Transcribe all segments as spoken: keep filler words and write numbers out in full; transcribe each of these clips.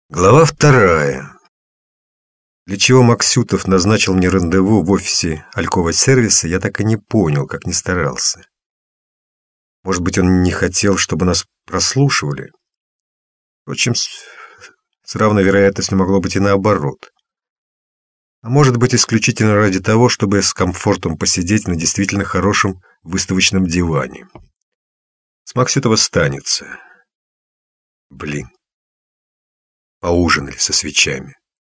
Глава вторая. Для чего Максютов назначил мне рандеву в офисе Алькова-сервиса, я так и не понял, как ни старался. Может быть, он не хотел, чтобы нас прослушивали? Впрочем, с, с равной вероятностью могло быть и наоборот. А может быть, исключительно ради того, чтобы с комфортом посидеть на действительно хорошем выставочном диване. С Максютова станется. Блин. Поужинали со свечами.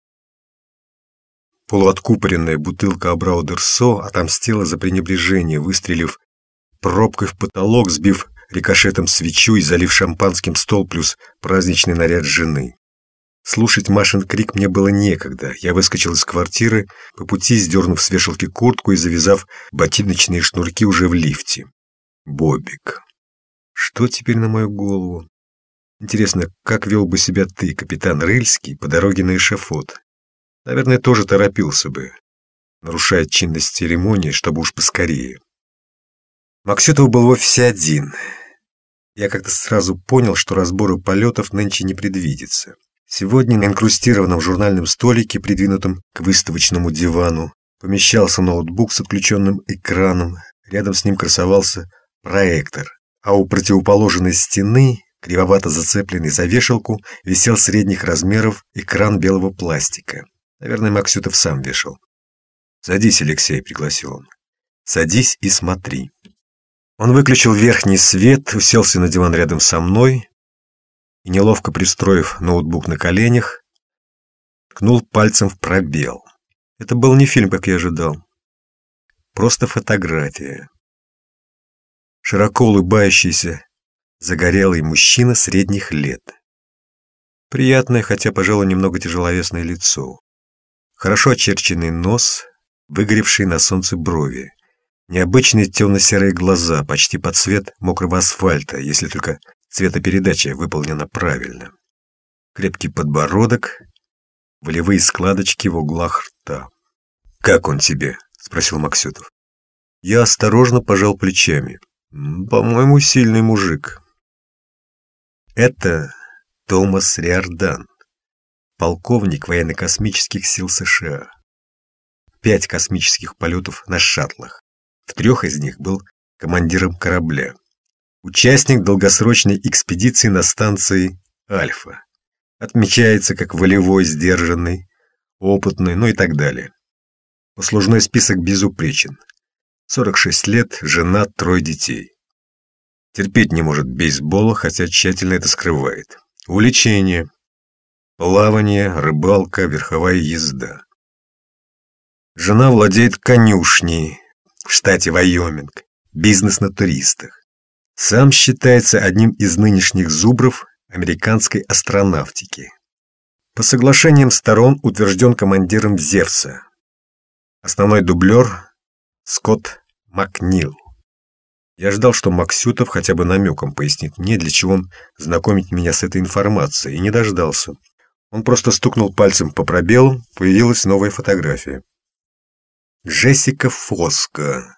Полуоткупоренная бутылка Абрау Дерсо отомстила за пренебрежение, выстрелив пробкой в потолок, сбив рикошетом свечу и залив шампанским стол плюс праздничный наряд жены. Слушать Машин крик мне было некогда. Я выскочил из квартиры, по пути сдернув с вешалки куртку и завязав ботиночные шнурки уже в лифте. Бобик. Что теперь на мою голову? Интересно, как вел бы себя ты, капитан Рыльский, по дороге на эшафот? Наверное, тоже торопился бы, нарушая чинность церемонии, чтобы уж поскорее. Максютов был в офисе один. Я как-то сразу понял, что разбора полетов нынче не предвидится. Сегодня на инкрустированном журнальном столике, придвинутом к выставочному дивану, помещался ноутбук с отключенным экраном, рядом с ним красовался проектор, а у противоположной стены, кривовато зацепленный за вешалку, висел средних размеров экран белого пластика. Наверное, Максютов сам вешал. «Садись, Алексей», — пригласил он. «Садись и смотри». Он выключил верхний свет, уселся на диван рядом со мной и, неловко пристроив ноутбук на коленях, ткнул пальцем в пробел. Это был не фильм, как я ожидал. Просто фотография. Широко улыбающийся загорелый мужчина средних лет. Приятное, хотя, пожалуй, немного тяжеловесное лицо. Хорошо очерченный нос, выгоревшие на солнце брови. Необычные темно-серые глаза, почти под цвет мокрого асфальта, если только цветопередача выполнена правильно. Крепкий подбородок, волевые складочки в углах рта. «Как он тебе?» — спросил Максютов. Я осторожно пожал плечами. «По-моему, сильный мужик». Это Томас Риордан, полковник военно-космических сил США. Пять космических полетов на шаттлах. В трех из них был командиром корабля. Участник долгосрочной экспедиции на станции «Альфа». Отмечается как волевой, сдержанный, опытный, ну и так далее. Послужной список безупречен. сорок шесть лет, женат, трое детей. Терпеть не может бейсбола, хотя тщательно это скрывает. Увлечение. Плавание, рыбалка, верховая езда. Жена владеет конюшней в штате Вайоминг. Бизнес на туристах. Сам считается одним из нынешних зубров американской астронавтики. По соглашениям сторон утвержден командиром Зевса. Основной дублер Скотт Макнил. Я ждал, что Максютов хотя бы намеком пояснит мне, для чего он знакомит меня с этой информацией, и не дождался. Он просто стукнул пальцем по пробелу, появилась новая фотография. Джессика Фоско,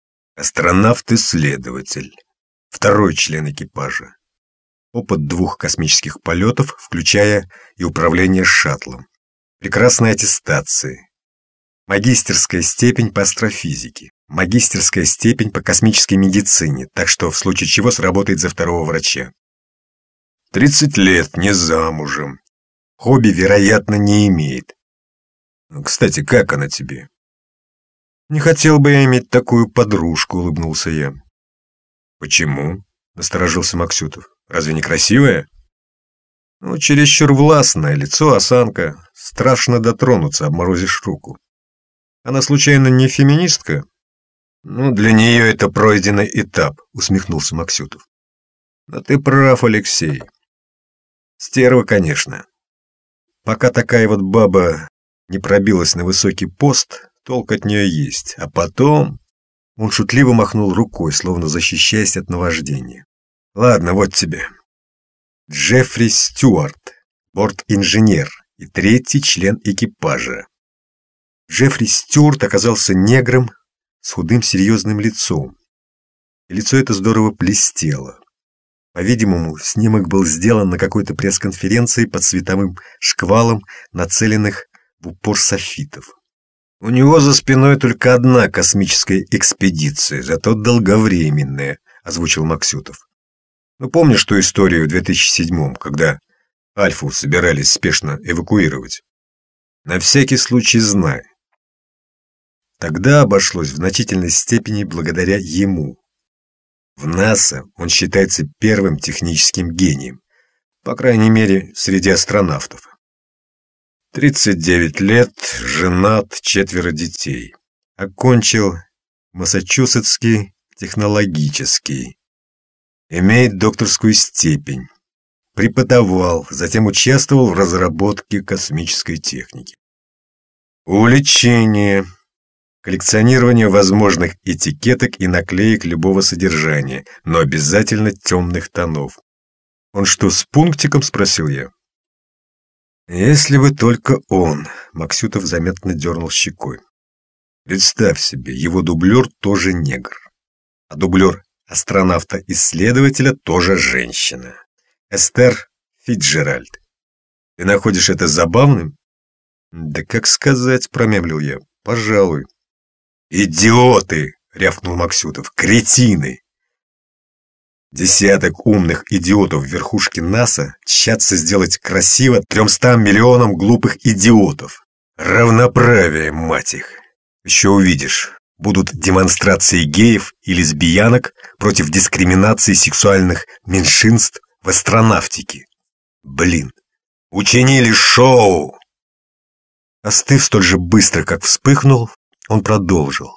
астронавт-исследователь, второй член экипажа. Опыт двух космических полетов, включая и управление шаттлом. Прекрасные аттестации. Магистерская степень по астрофизике. Магистерская степень по космической медицине, так что в случае чего сработает за второго врача. тридцать лет, не замужем. Хобби, вероятно, не имеет. Кстати, как она тебе? Не хотел бы я иметь такую подружку, улыбнулся я. Почему? Насторожился Максютов. Разве не красивая? Ну, чересчур властное, лицо, осанка. Страшно дотронуться, обморозишь руку. Она случайно не феминистка? Ну, для нее это пройденный этап, усмехнулся Максютов. Но ты прав, Алексей. Стерва, конечно. Пока такая вот баба не пробилась на высокий пост, толк от нее есть. А потом... Он шутливо махнул рукой, словно защищаясь от наваждения. Ладно, вот тебе. Джеффри Стюарт, борт-инженер и третий член экипажа. Джеффри Стюарт оказался негром с худым серьезным лицом. И лицо это здорово блестело. По-видимому, снимок был сделан на какой-то пресс-конференции под световым шквалом, нацеленных в упор софитов. У него за спиной только одна космическая экспедиция, зато долговременная, озвучил Максютов. Ну, помнишь ту историю в две тысячи седьмом, когда Альфу собирались спешно эвакуировать? На всякий случай знай. Тогда обошлось в значительной степени благодаря ему. В НАСА он считается первым техническим гением, по крайней мере, среди астронавтов. тридцать девять лет, женат, четверо детей. Окончил Массачусетский технологический. Имеет докторскую степень. Преподавал, затем участвовал в разработке космической техники. Увлечение. Коллекционирование возможных этикеток и наклеек любого содержания, но обязательно темных тонов. Он что, с пунктиком, спросил я? Если бы только он, Максютов заметно дернул щекой. Представь себе, его дублер тоже негр, а дублер астронавта-исследователя тоже женщина. Эстер Фицджеральд. Ты находишь это забавным? Да как сказать, промямлил я. Пожалуй. Идиоты, рявкнул Максютов. Кретины. Десяток умных идиотов в верхушке НАСА тщатся сделать красиво тремстам миллионам глупых идиотов. Равноправие, мать их. Еще увидишь. Будут демонстрации геев и лесбиянок против дискриминации сексуальных меньшинств в астронавтике. Блин, учинили шоу! Остыв столь же быстро, как вспыхнул, он продолжил.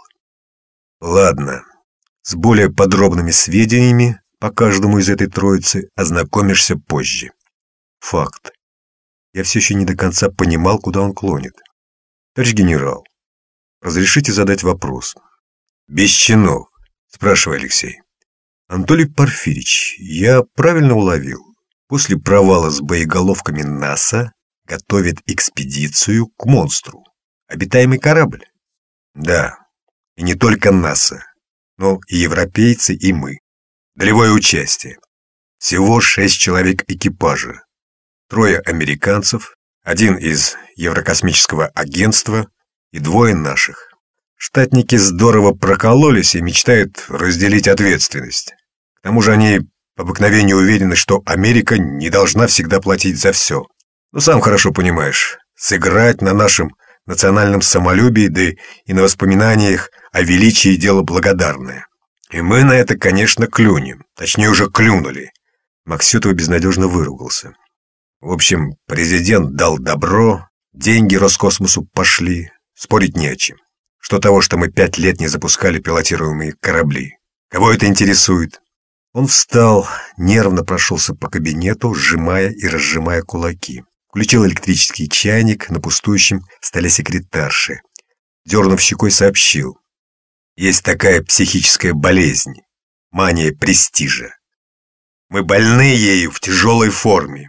Ладно, с более подробными сведениями по каждому из этой троицы ознакомишься позже. Факт. Я все еще не до конца понимал, куда он клонит. Товарищ генерал, разрешите задать вопрос? Без чинов, спрашивай, Алексей. Анатолий Порфирич, я правильно уловил? После провала с боеголовками НАСА готовит экспедицию к монстру. Обитаемый корабль? Да, и не только НАСА, но и европейцы, и мы. Долевое участие. Всего шесть человек экипажа. Трое американцев, один из Еврокосмического агентства и двое наших. Штатники здорово прокололись и мечтают разделить ответственность. К тому же они по обыкновению уверены, что Америка не должна всегда платить за все. Ну, сам хорошо понимаешь, сыграть на нашем национальном самолюбии, да и на воспоминаниях о величии дело благодарное. И мы на это, конечно, клюнем. Точнее, уже клюнули. Максютов безнадежно выругался. В общем, президент дал добро, деньги Роскосмосу пошли, спорить не о чем. Что того, что мы пять лет не запускали пилотируемые корабли? Кого это интересует? Он встал, нервно прошелся по кабинету, сжимая и разжимая кулаки. Включил электрический чайник на пустующем столе секретарши. Дернув щекой, сообщил. Есть такая психическая болезнь, мания престижа. Мы больны ею в тяжелой форме.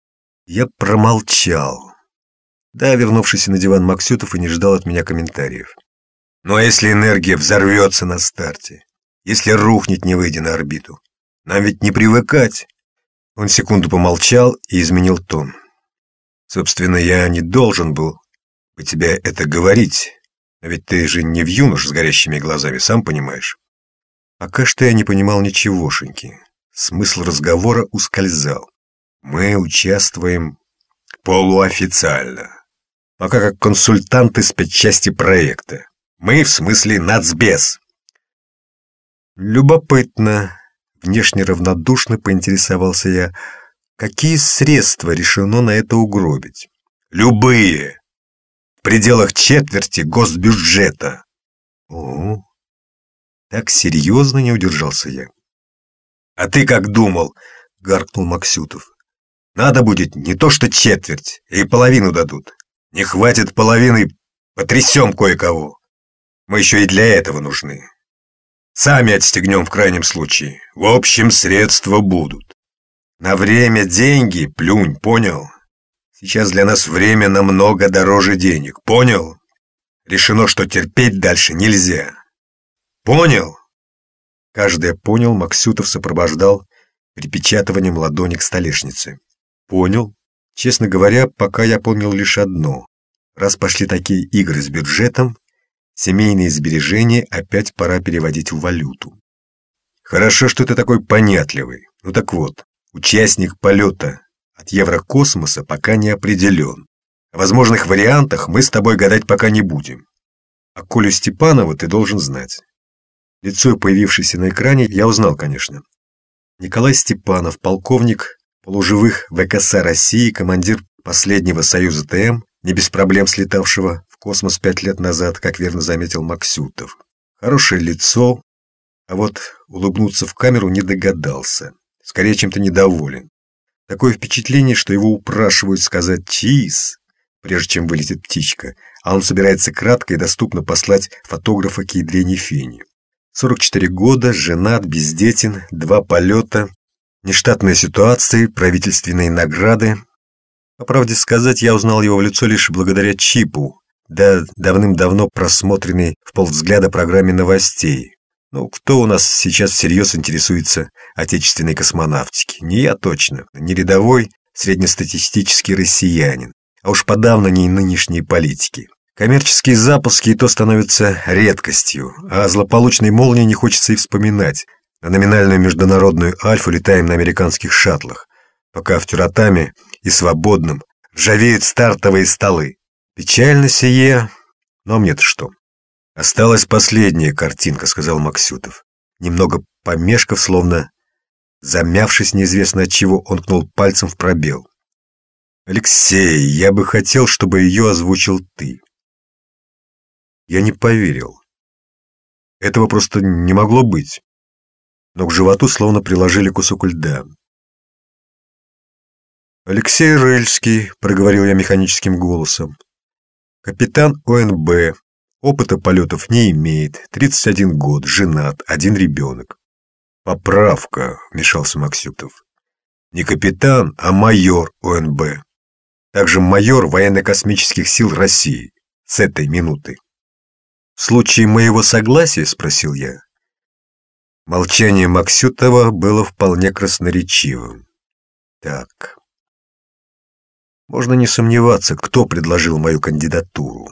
Я промолчал. Да, вернувшийся на диван Максютов и не ждал от меня комментариев. Ну а если энергия взорвется на старте? Если рухнет, не выйдя на орбиту? Нам ведь не привыкать. Он секунду помолчал и изменил тон. Собственно, я не должен был бы тебе это говорить. Но ведь ты же не вьюнош с горящими глазами, сам понимаешь. Пока что я не понимал ничегошеньки. Смысл разговора ускользал. Мы участвуем полуофициально. Пока как консультанты спецчасти проекта. Мы в смысле нацбез. Любопытно. Внешне равнодушно поинтересовался я. Какие средства решено на это угробить? Любые. В пределах четверти госбюджета. О, так серьезно, не удержался я. А ты как думал? Гаркнул Максютов. Надо будет не то что четверть, и половину дадут. Не хватит половины, потрясем кое-кого. Мы еще и для этого нужны. Сами отстегнем в крайнем случае. В общем, средства будут. На время деньги плюнь, понял? Сейчас для нас время намного дороже денег, понял? Решено, что терпеть дальше нельзя. Понял? Каждый понял, Максютов сопровождал припечатыванием ладони к столешнице. Понял. Честно говоря, пока я помнил лишь одно. Раз пошли такие игры с бюджетом, семейные сбережения опять пора переводить в валюту. Хорошо, что ты такой понятливый. Ну так вот, участник полета от Еврокосмоса пока не определен. О возможных вариантах мы с тобой гадать пока не будем. А Колю Степанова ты должен знать. Лицо, появившееся на экране, я узнал, конечно. Николай Степанов, полковник полуживых ВКС России, командир последнего Союза ТМ, не без проблем слетавшего в космос пять лет назад, как верно заметил Максютов. Хорошее лицо, а вот улыбнуться в камеру не догадался. Скорее, чем-то недоволен. Такое впечатление, что его упрашивают сказать «чиз», прежде чем вылетит птичка, а он собирается кратко и доступно послать фотографа к ядрене фени. сорок четыре года, женат, бездетен, два полета, нештатные ситуации, правительственные награды. По правде сказать, я узнал его в лицо лишь благодаря чипу, да давным-давно просмотренной в полвзгляда программе новостей. Ну, кто у нас сейчас всерьез интересуется отечественной космонавтикой? Не я точно, не рядовой среднестатистический россиянин, а уж подавно не нынешние политики. Коммерческие запуски и то становятся редкостью, а о злополучной молнии не хочется и вспоминать. На номинальную международную Альфу летаем на американских шаттлах, пока в Тюратаме и Свободном ржавеют стартовые столы. Печально сие, но мне-то что? «Осталась последняя картинка», — сказал Максютов. Немного помешков, словно замявшись неизвестно от чего, он ткнул пальцем в пробел. «Алексей, я бы хотел, чтобы ее озвучил ты». Я не поверил. Этого просто не могло быть. Но к животу словно приложили кусок льда. «Алексей Рыльский», — проговорил я механическим голосом. «Капитан ОНБ, опыта полетов не имеет, тридцать один год, женат, один ребенок». «Поправка», — вмешался Максютов. «Не капитан, а майор ОНБ. Также майор военно-космических сил России. С этой минуты». «В случае моего согласия?» — спросил я. Молчание Максютова было вполне красноречивым. Так. Можно не сомневаться, кто предложил мою кандидатуру.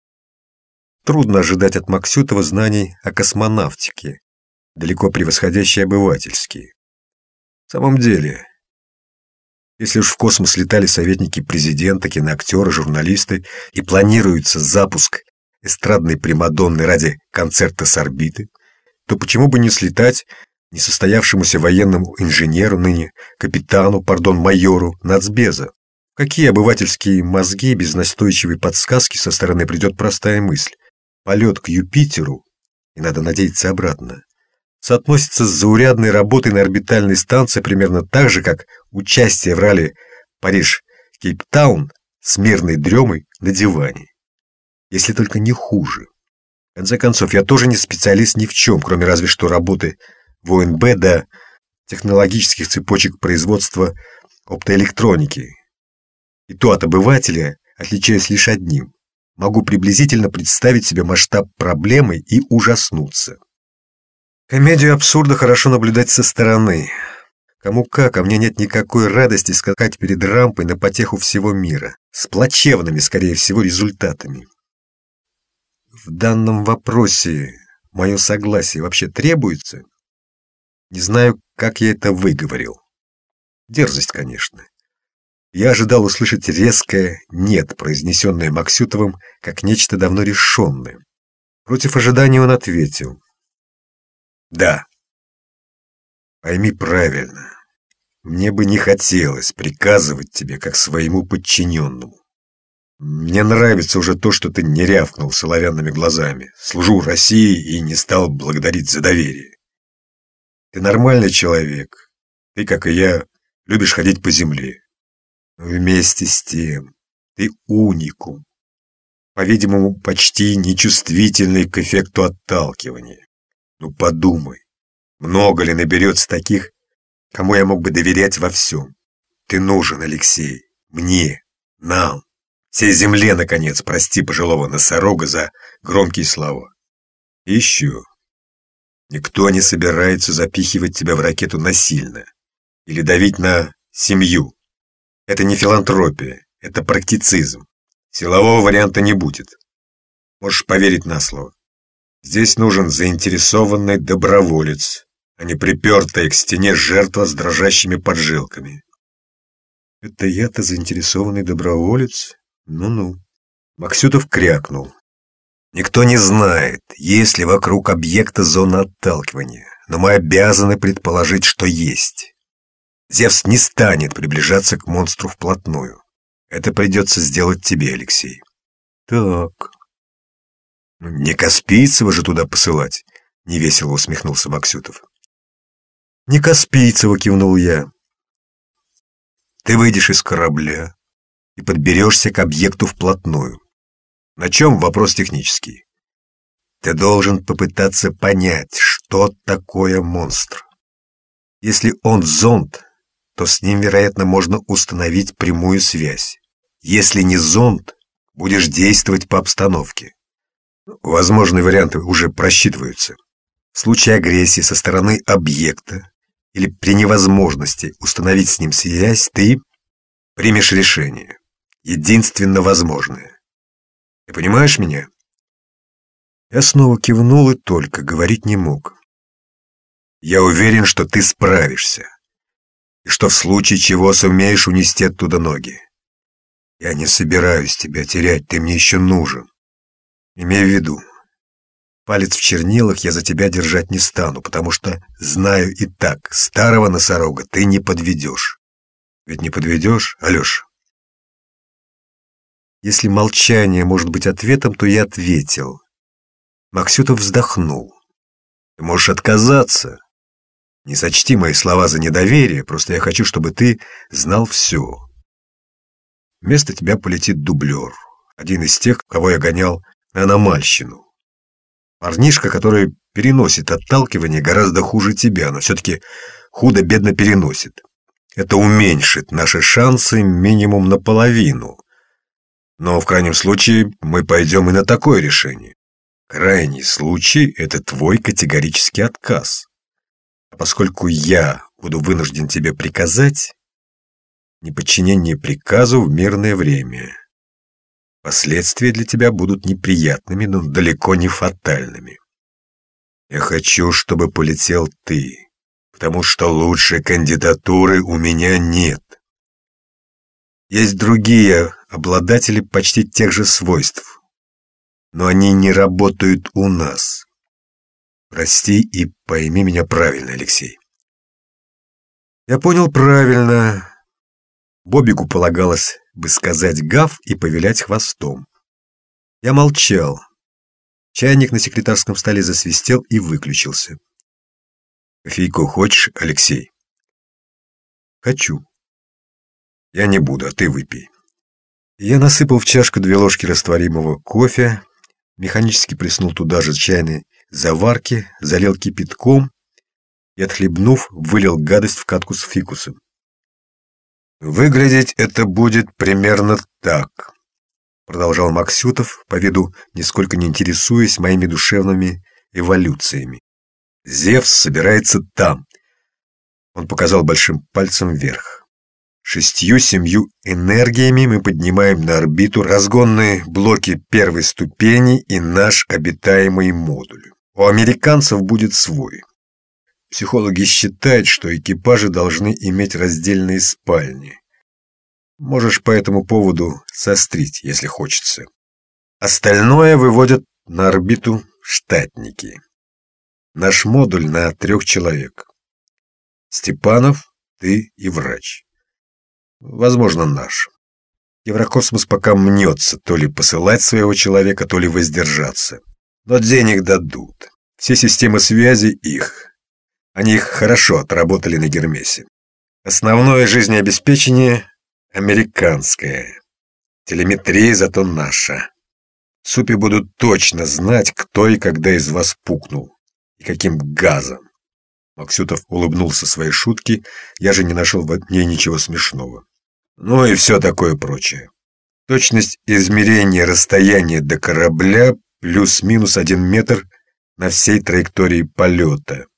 Трудно ожидать от Максютова знаний о космонавтике, далеко превосходящие обывательские. В самом деле, если уж в космос летали советники президента, киноактеры, журналисты, и планируется запуск эстрадной примадонны ради концерта с орбиты, то почему бы не слетать несостоявшемуся военному инженеру, ныне капитану, пардон, майору нацбеза? В какие обывательские мозги без настойчивой подсказки со стороны придет простая мысль? Полет к Юпитеру, и надо надеяться обратно, соотносится с заурядной работой на орбитальной станции примерно так же, как участие в ралли Париж-Кейптаун с мирной дремой на диване. Если только не хуже. В конце концов, я тоже не специалист ни в чем, кроме разве что работы в ОНБ до технологических цепочек производства оптоэлектроники. И то от обывателя отличаюсь лишь одним. Могу приблизительно представить себе масштаб проблемы и ужаснуться. Комедию абсурда хорошо наблюдать со стороны. Кому как, а мне нет никакой радости скакать перед рампой на потеху всего мира, с плачевными, скорее всего, результатами. В данном вопросе мое согласие вообще требуется? Не знаю, как я это выговорил. Дерзость, конечно. Я ожидал услышать резкое «нет», произнесенное Максютовым как нечто давно решенное. Против ожидания он ответил: «Да. Пойми правильно, мне бы не хотелось приказывать тебе как своему подчиненному. Мне нравится уже то, что ты не рявкнул соловянными глазами. Служу России и не стал благодарить за доверие. Ты нормальный человек. Ты, как и я, любишь ходить по земле. Но вместе с тем ты уникум. По-видимому, почти нечувствительный к эффекту отталкивания. Ну подумай, много ли наберется таких, кому я мог бы доверять во всем? Ты нужен, Алексей, мне, нам. Всей земле, наконец, прости пожилого носорога за громкие слова. И еще. Никто не собирается запихивать тебя в ракету насильно. или давить на семью. Это не филантропия, это практицизм. Силового варианта не будет. Можешь поверить на слово. Здесь нужен заинтересованный доброволец, а не припертая к стене жертва с дрожащими поджилками. Это я-то заинтересованный доброволец? Ну-ну. Максютов крякнул. Никто не знает, есть ли вокруг объекта зона отталкивания, но мы обязаны предположить, что есть. Зевс не станет приближаться к монстру вплотную. Это придется сделать тебе, Алексей. Так. Не Каспийцева же туда посылать, невесело усмехнулся Максютов. Не Каспийцева, кивнул я. Ты выйдешь из корабля и подберешься к объекту вплотную. На чем вопрос технический? Ты должен попытаться понять, что такое монстр. Если он зонд, то с ним, вероятно, можно установить прямую связь. Если не зонд, будешь действовать по обстановке. Возможные варианты уже просчитываются. В случае агрессии со стороны объекта или при невозможности установить с ним связь, ты примешь решение, единственно возможное. Ты понимаешь меня? Я снова кивнул и только говорить не мог. Я уверен, что ты справишься, и что в случае чего сумеешь унести оттуда ноги. Я не собираюсь тебя терять, ты мне еще нужен. Имей в виду, палец в чернилах я за тебя держать не стану, потому что знаю и так, старого носорога ты не подведешь. Ведь не подведешь, Алеша? Если молчание может быть ответом, то я ответил. Максютов вздохнул. Ты можешь отказаться. Не сочти мои слова за недоверие, просто я хочу, чтобы ты знал все. Вместо тебя полетит дублер, один из тех, кого я гонял на аномальщину. Парнишка, который переносит отталкивание гораздо хуже тебя, но все-таки худо-бедно переносит. Это уменьшит наши шансы минимум наполовину. Но в крайнем случае мы пойдем и на такое решение. Крайний случай — это твой категорический отказ. А поскольку я буду вынужден тебе приказать, неподчинение приказу в мирное время. Последствия для тебя будут неприятными, но далеко не фатальными. Я хочу, чтобы полетел ты, потому что лучшей кандидатуры у меня нет. Есть другие обладатели почти тех же свойств, но они не работают у нас. Прости и пойми меня правильно, Алексей. Я понял правильно. Бобику полагалось бы сказать гав и повилять хвостом. Я молчал. Чайник на секретарском столе засвистел и выключился. Кофейку хочешь, Алексей? Хочу. Я не буду, а ты выпей. Я насыпал в чашку две ложки растворимого кофе, механически плеснул туда же чайной заварки, залил кипятком и, отхлебнув, вылил гадость в катку с фикусом. «Выглядеть это будет примерно так», — продолжал Максютов, по виду нисколько не интересуясь моими душевными эволюциями. «Зевс собирается там», — он показал большим пальцем вверх. Шестью-семью энергиями мы поднимаем на орбиту разгонные блоки первой ступени и наш обитаемый модуль. У американцев будет свой. Психологи считают, что экипажи должны иметь раздельные спальни. Можешь по этому поводу сострить, если хочется. Остальное выводят на орбиту штатники. Наш модуль на трех человек. Степанов, ты и врач. Возможно, наш. Еврокосмос пока мнется то ли посылать своего человека, то ли воздержаться. Но денег дадут. Все системы связи их. Они их хорошо отработали на Гермесе. Основное жизнеобеспечение американское. Телеметрия зато наша. Супи будут точно знать, кто и когда из вас пукнул. И каким газом. Максютов улыбнулся своей шутке, я же не нашел в ней ничего смешного. Ну и все такое прочее. Точность измерения расстояния до корабля плюс-минус один метр на всей траектории полета.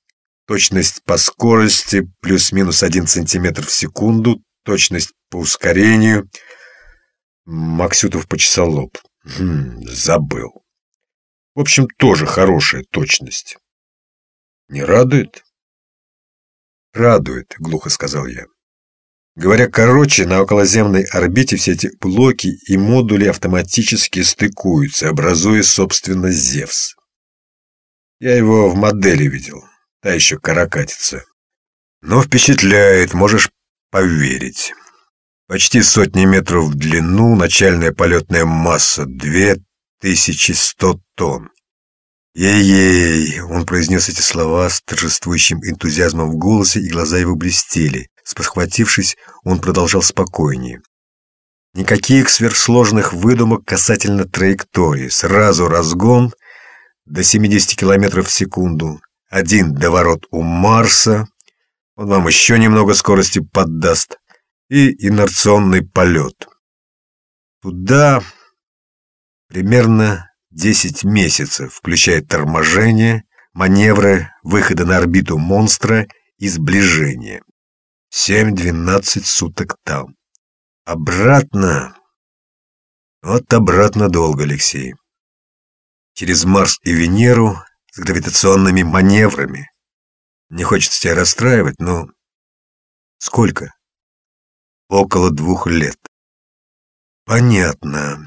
точность по скорости плюс-минус один сантиметр в секунду, точность по ускорению. Максютов почесал лоб. Хм, забыл. В общем, тоже хорошая точность. Не радует? Радует, глухо сказал я. Говоря короче, на околоземной орбите все эти блоки и модули автоматически стыкуются, образуя, собственно, Зевс. Я его в модели видел, та еще каракатица. Но впечатляет, можешь поверить. Почти сотни метров в длину, начальная полетная масса две тысячи сто тонн. «Ей-ей!» — он произнес эти слова с торжествующим энтузиазмом в голосе, и глаза его блестели. Спохватившись, он продолжал спокойнее. Никаких сверхсложных выдумок касательно траектории. Сразу разгон до семидесяти километров в секунду. Один доворот у Марса. Он вам еще немного скорости поддаст. И инерционный полет. Туда примерно десять месяцев, включая торможение, маневры, выхода на орбиту монстра и сближение. семь-двенадцать суток там. Обратно... Вот обратно долго, Алексей. Через Марс и Венеру с гравитационными маневрами. Не хочется тебя расстраивать, но... Сколько? Около двух лет. Понятно.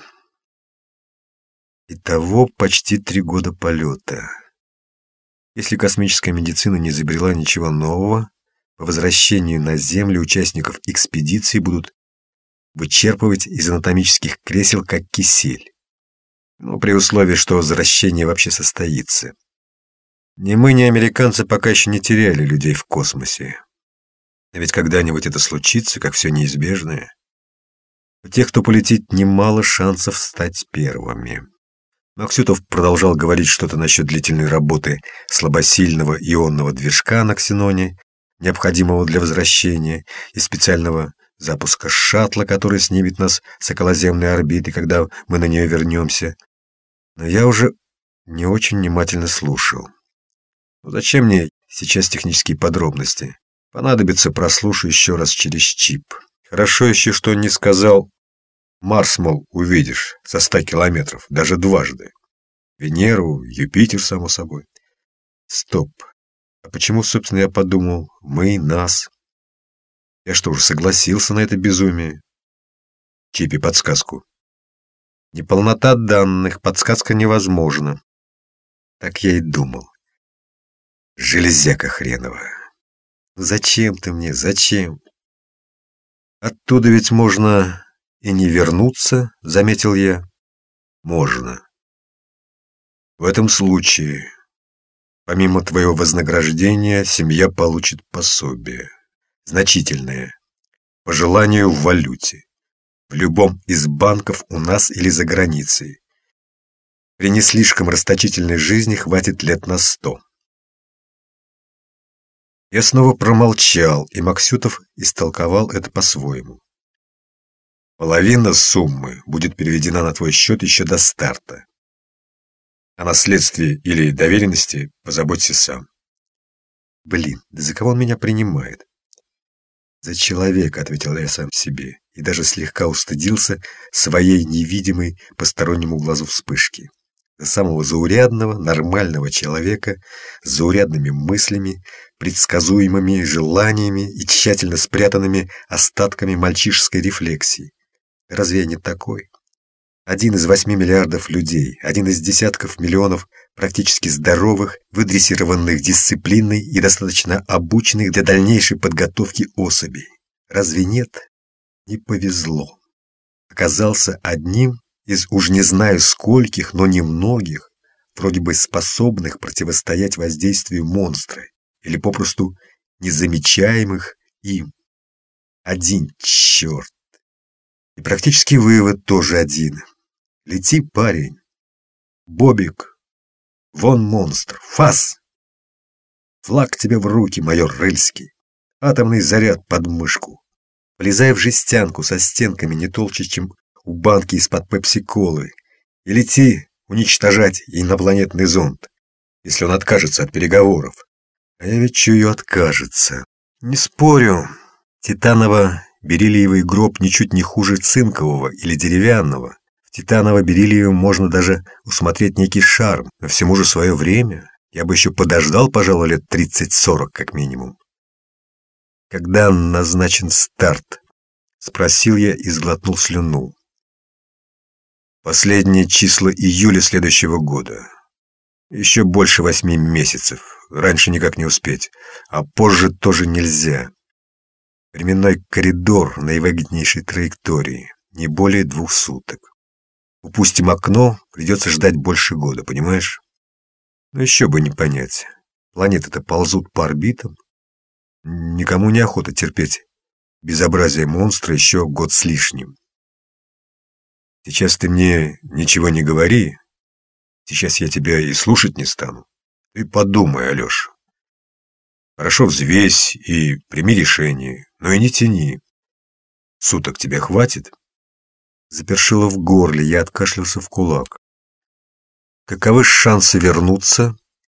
Итого почти три года полета. Если космическая медицина не изобрела ничего нового, по возвращению на Землю участников экспедиции будут вычерпывать из анатомических кресел как кисель. Но при условии, что возвращение вообще состоится. Ни мы, ни американцы пока еще не теряли людей в космосе. А ведь когда-нибудь это случится, как все неизбежное. У тех, кто полетит, немало шансов стать первыми. Максютов продолжал говорить что-то насчет длительной работы слабосильного ионного движка на ксеноне, необходимого для возвращения, и специального запуска шаттла, который снимет нас с околоземной орбиты, когда мы на нее вернемся. Но я уже не очень внимательно слушал. Ну, зачем мне сейчас технические подробности? Понадобится, прослушаю еще раз через чип. Хорошо еще, что он не сказал: Марс, мол, увидишь со ста километров, даже дважды. Венеру, Юпитер, само собой. Стоп. А почему, собственно, я подумал «мы», «нас»? Я что, уже согласился на это безумие? Чипи подсказку. Неполнота данных, подсказка невозможна. Так я и думал. Железяка хренова. Зачем ты мне, зачем? Оттуда ведь можно и не вернуться, заметил я. Можно. В этом случае, помимо твоего вознаграждения, семья получит пособие. Значительное. По желанию в валюте. В любом из банков у нас или за границей. При не слишком расточительной жизни хватит лет на сто. Я снова промолчал, и Максютов истолковал это по-своему. Половина суммы будет переведена на твой счет еще до старта. О наследстве или доверенности позаботься сам. Блин, да за кого он меня принимает? За человека, ответил я сам себе, и даже слегка устыдился своей невидимой постороннему глазу вспышки. За самого заурядного, нормального человека с заурядными мыслями, предсказуемыми желаниями и тщательно спрятанными остатками мальчишеской рефлексии. Разве я не такой? Один из восьми миллиардов людей, один из десятков миллионов практически здоровых, выдрессированных дисциплиной и достаточно обученных для дальнейшей подготовки особей. Разве нет? Не повезло. Оказался одним из уж не знаю скольких, но немногих, вроде бы способных противостоять воздействию монстра или попросту незамечаемых им. Один, черт. И практически вывод тоже один. Лети, парень. Бобик. Вон монстр. Фас. Флаг тебе в руки, майор Рыльский. Атомный заряд под мышку. Влезай в жестянку со стенками не толще, чем у банки из-под пепси-колы. И лети уничтожать инопланетный зонд, если он откажется от переговоров. А я ведь чую, откажется. Не спорю, титаново-бериллиевый гроб ничуть не хуже цинкового или деревянного. В титаново-бериллиевом можно даже усмотреть некий шарм, но всему же свое время. Я бы еще подождал, пожалуй, лет тридцать-сорок как минимум. Когда назначен старт? Спросил я и сглотнул слюну. Последние числа июля следующего года. Еще больше восьми месяцев. Раньше никак не успеть. А позже тоже нельзя. Временной коридор наивыгоднейшей траектории. Не более двух суток. Упустим окно, придется ждать больше года, понимаешь? Но еще бы не понять. Планеты-то ползут по орбитам. Никому не охота терпеть безобразие монстра еще год с лишним. Сейчас ты мне ничего не говори. Сейчас я тебя и слушать не стану. Ты подумай, Алеша. Хорошо взвесь и прими решение, но и не тяни. Суток тебе хватит? Запершило в горле, я откашлялся в кулак. Каковы шансы вернуться?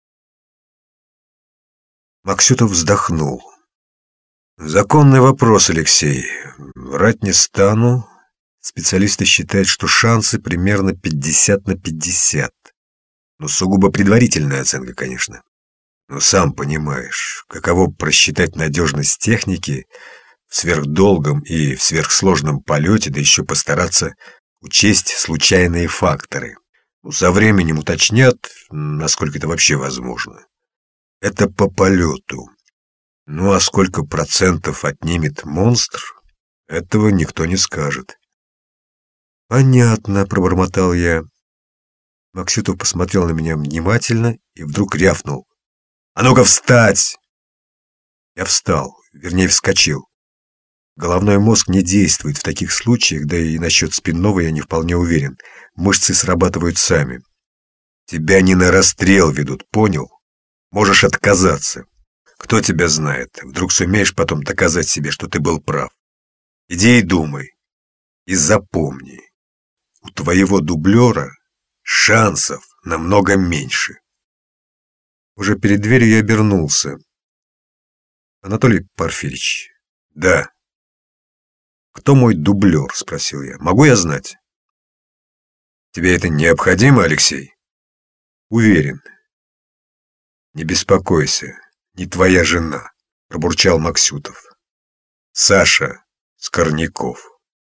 Максютов вздохнул. Законный вопрос, Алексей. Врать не стану. Специалисты считают, что шансы примерно пятьдесят на пятьдесят. Ну, сугубо предварительная оценка, конечно. Но сам понимаешь, каково просчитать надежность техники в сверхдолгом и в сверхсложном полете, да еще постараться учесть случайные факторы. Ну, со временем уточнят, насколько это вообще возможно. Это по полету. Ну, а сколько процентов отнимет монстр, этого никто не скажет. «Понятно», — пробормотал я. Максютов посмотрел на меня внимательно и вдруг рявкнул. «А ну-ка встать!» Я встал, вернее, вскочил. Головной мозг не действует в таких случаях, да и насчет спинного я не вполне уверен. Мышцы срабатывают сами. Тебя не на расстрел ведут, понял? Можешь отказаться. Кто тебя знает? Вдруг сумеешь потом доказать себе, что ты был прав. Иди и думай. И запомни. У твоего дублера шансов намного меньше. Уже перед дверью я обернулся. Анатолий Порфирьевич. Да. Кто мой дублер? Спросил я. Могу я знать? Тебе это необходимо, Алексей? Уверен. Не беспокойся, не твоя жена, пробурчал Максютов. Саша Скорняков.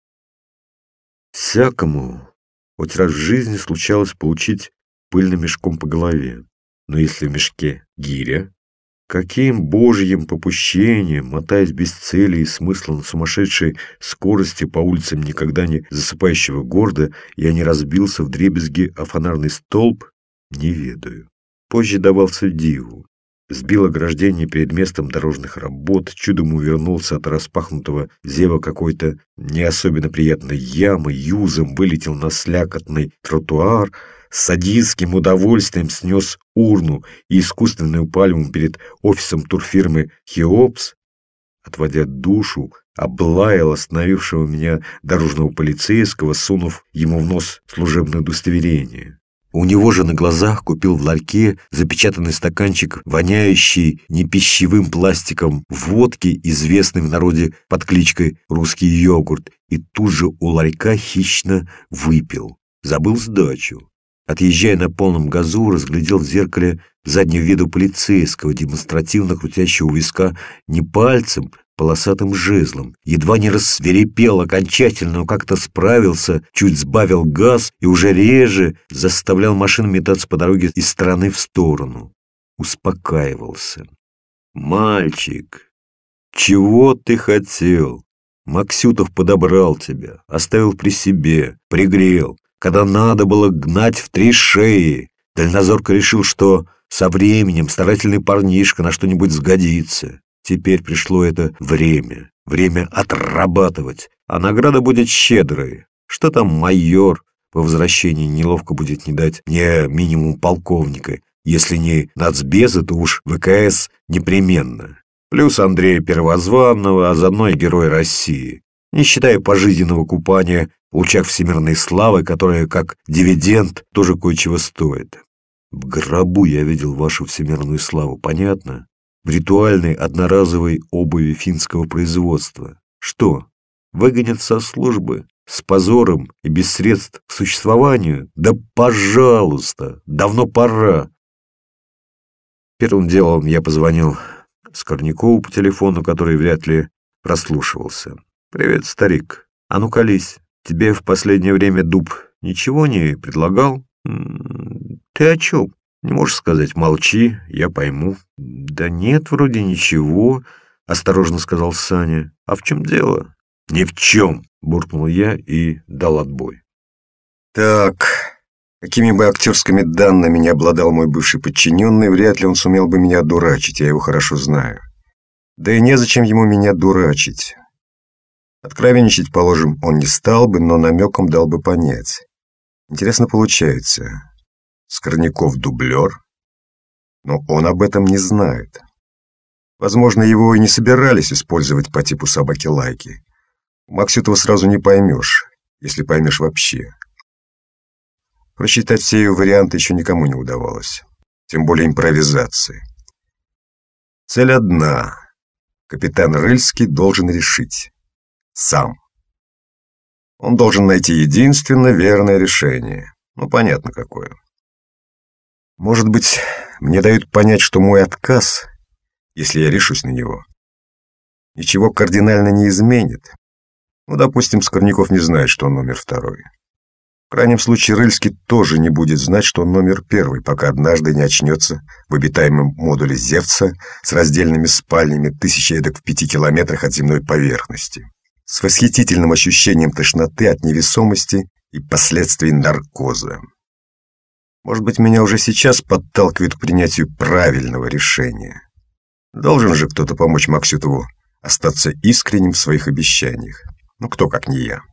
Всякому хоть раз в жизни случалось получить пыльным мешком по голове. Но если в мешке гиря, каким божьим попущением, мотаясь без цели и смысла на сумасшедшей скорости по улицам никогда не засыпающего города, я не разбился вдребезги о фонарный столб, не ведаю. Позже давался диву. Сбил ограждение перед местом дорожных работ, чудом увернулся от распахнутого зева какой-то не особенно приятной ямы, юзом вылетел на слякотный тротуар, с садистским удовольствием снес урну и искусственную пальму перед офисом турфирмы «Хеопс», отводя душу, облаял остановившего меня дорожного полицейского, сунув ему в нос служебное удостоверение. У него же на глазах купил в ларьке запечатанный стаканчик, воняющий непищевым пластиком водки, известный в народе под кличкой «русский йогурт», и тут же у ларька хищно выпил. Забыл сдачу. Отъезжая на полном газу, разглядел в зеркале заднего вида полицейского, демонстративно крутящего у виска не пальцем, полосатым жезлом. Едва не рассвирепел окончательно, но как-то справился, чуть сбавил газ и уже реже заставлял машину метаться по дороге из стороны в сторону. Успокаивался. «Мальчик, чего ты хотел? Максютов подобрал тебя, оставил при себе, пригрел. Когда надо было гнать в три шеи, дальнозорко решил, что со временем старательный парнишка на что-нибудь сгодится. Теперь пришло это время, время отрабатывать, а награда будет щедрой. Что там майор по возвращении неловко будет не дать мне минимум полковника, если не нацбеза, то уж ВКС непременно. Плюс Андрея Первозванного, а заодно и Герой России, не считая пожизненного купания в лучах всемирной славы, которая, как дивиденд, тоже кое-чего стоит. В гробу я видел вашу всемирную славу, понятно? в ритуальной одноразовой обуви финского производства. Что, выгонят со службы с позором и без средств к существованию? Да пожалуйста, давно пора. Первым делом я позвонил Скорнякову по телефону, который вряд ли прослушивался. «Привет, старик. А ну колись, тебе в последнее время дуб ничего не предлагал?» «Ты о чем? Не можешь сказать, молчи, я пойму». «Да нет, вроде ничего», — осторожно сказал Саня. «А в чем дело?» «Ни в чем», — буркнул я и дал отбой. Так, какими бы актерскими данными не обладал мой бывший подчиненный, вряд ли он сумел бы меня одурачить, я его хорошо знаю. Да и незачем ему меня дурачить. Откровенничать, положим, он не стал бы, но намеком дал бы понять. Интересно получается. Скорняков дублер, но он об этом не знает. Возможно, его и не собирались использовать по типу собаки-лайки. Максютова сразу не поймешь, если поймешь вообще. Просчитать все ее варианты еще никому не удавалось, тем более импровизации. Цель одна. Капитан Рыльский должен решить. Сам. Он должен найти единственно верное решение. Ну, понятно какое. Может быть, мне дают понять, что мой отказ, если я решусь на него, ничего кардинально не изменит. Ну, допустим, Скорняков не знает, что он номер второй. В крайнем случае, Рыльский тоже не будет знать, что он номер первый, пока однажды не очнется в обитаемом модуле Зевса с раздельными спальнями тысячи эдак в пяти километрах от земной поверхности, с восхитительным ощущением тошноты от невесомости и последствий наркоза. Может быть, меня уже сейчас подталкивают к принятию правильного решения. Должен же кто-то помочь Максютову остаться искренним в своих обещаниях. Ну, кто, как не я.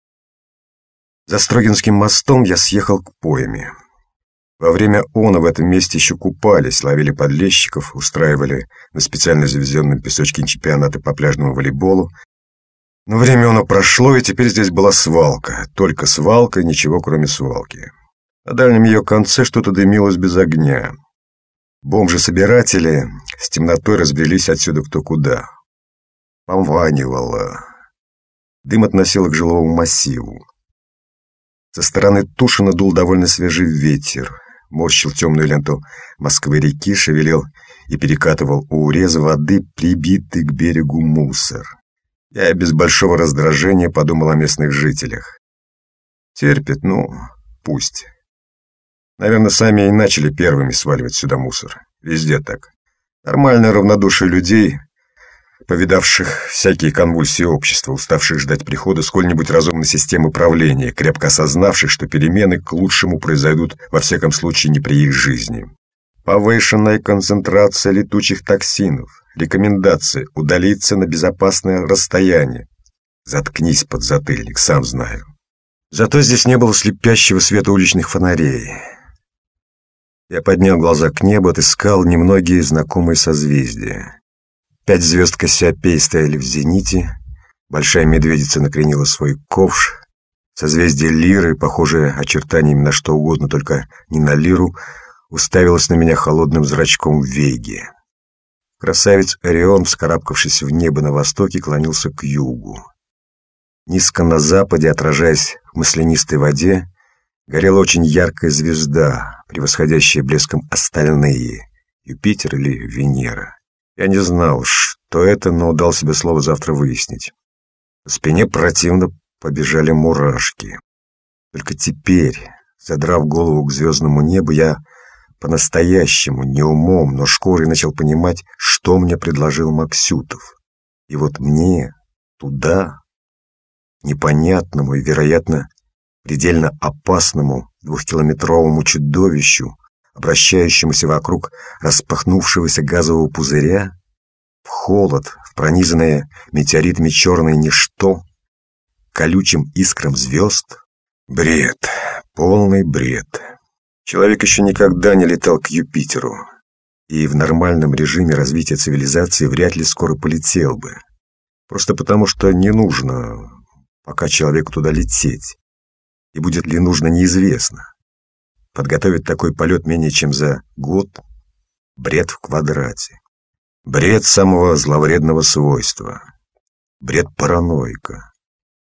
За Строгинским мостом я съехал к пойме. Во время она в этом месте еще купались, ловили подлещиков, устраивали на специально завезенном песочке чемпионаты по пляжному волейболу. Но время она прошло, и теперь здесь была свалка. Только свалка, ничего кроме свалки. На дальнем ее конце что-то дымилось без огня. Бомжи-собиратели с темнотой разбрелись отсюда кто куда. Пованивало. Дым относило к жилому массиву. Со стороны Тушина дул довольно свежий ветер. Морщил темную ленту Москвы-реки, шевелил и перекатывал у уреза воды прибитый к берегу мусор. Я без большого раздражения подумал о местных жителях. Терпят, ну, пусть. Наверное, сами и начали первыми сваливать сюда мусор. Везде так. Нормальное равнодушие людей, повидавших всякие конвульсии общества, уставших ждать прихода сколь-нибудь разумной системы правления, крепко осознавших, что перемены к лучшему произойдут во всяком случае не при их жизни. Повышенная концентрация летучих токсинов. Рекомендация удалиться на безопасное расстояние. Заткнись, подзатыльник, сам знаю. Зато здесь не было слепящего света уличных фонарей. Я поднял глаза к небу, отыскал немногие знакомые созвездия. Пять звезд Кассиопеи стояли в зените, большая медведица накренила свой ковш, созвездие Лиры, похожее очертаниями на что угодно, только не на Лиру, уставилось на меня холодным зрачком в Веге. Красавец Орион, вскарабкавшись в небо на востоке, клонился к югу. Низко на западе, отражаясь в маслянистой воде, горела очень яркая звезда, превосходящая блеском остальные — Юпитер или Венера. Я не знал, что это, но дал себе слово завтра выяснить. По спине противно побежали мурашки. Только теперь, задрав голову к звездному небу, я по-настоящему, не умом, но шкурой начал понимать, что мне предложил Максютов. И вот мне туда, непонятному и, вероятно, предельно опасному двухкилометровому чудовищу, обращающемуся вокруг распахнувшегося газового пузыря, в холод, в пронизанное метеоритами черное ничто, колючим искрам звезд. Бред, полный бред. Человек еще никогда не летал к Юпитеру, и в нормальном режиме развития цивилизации вряд ли скоро полетел бы. Просто потому, что не нужно пока человеку туда лететь. И будет ли нужно, неизвестно. Подготовить такой полет менее чем за год — бред в квадрате. Бред самого зловредного свойства. Бред параноика.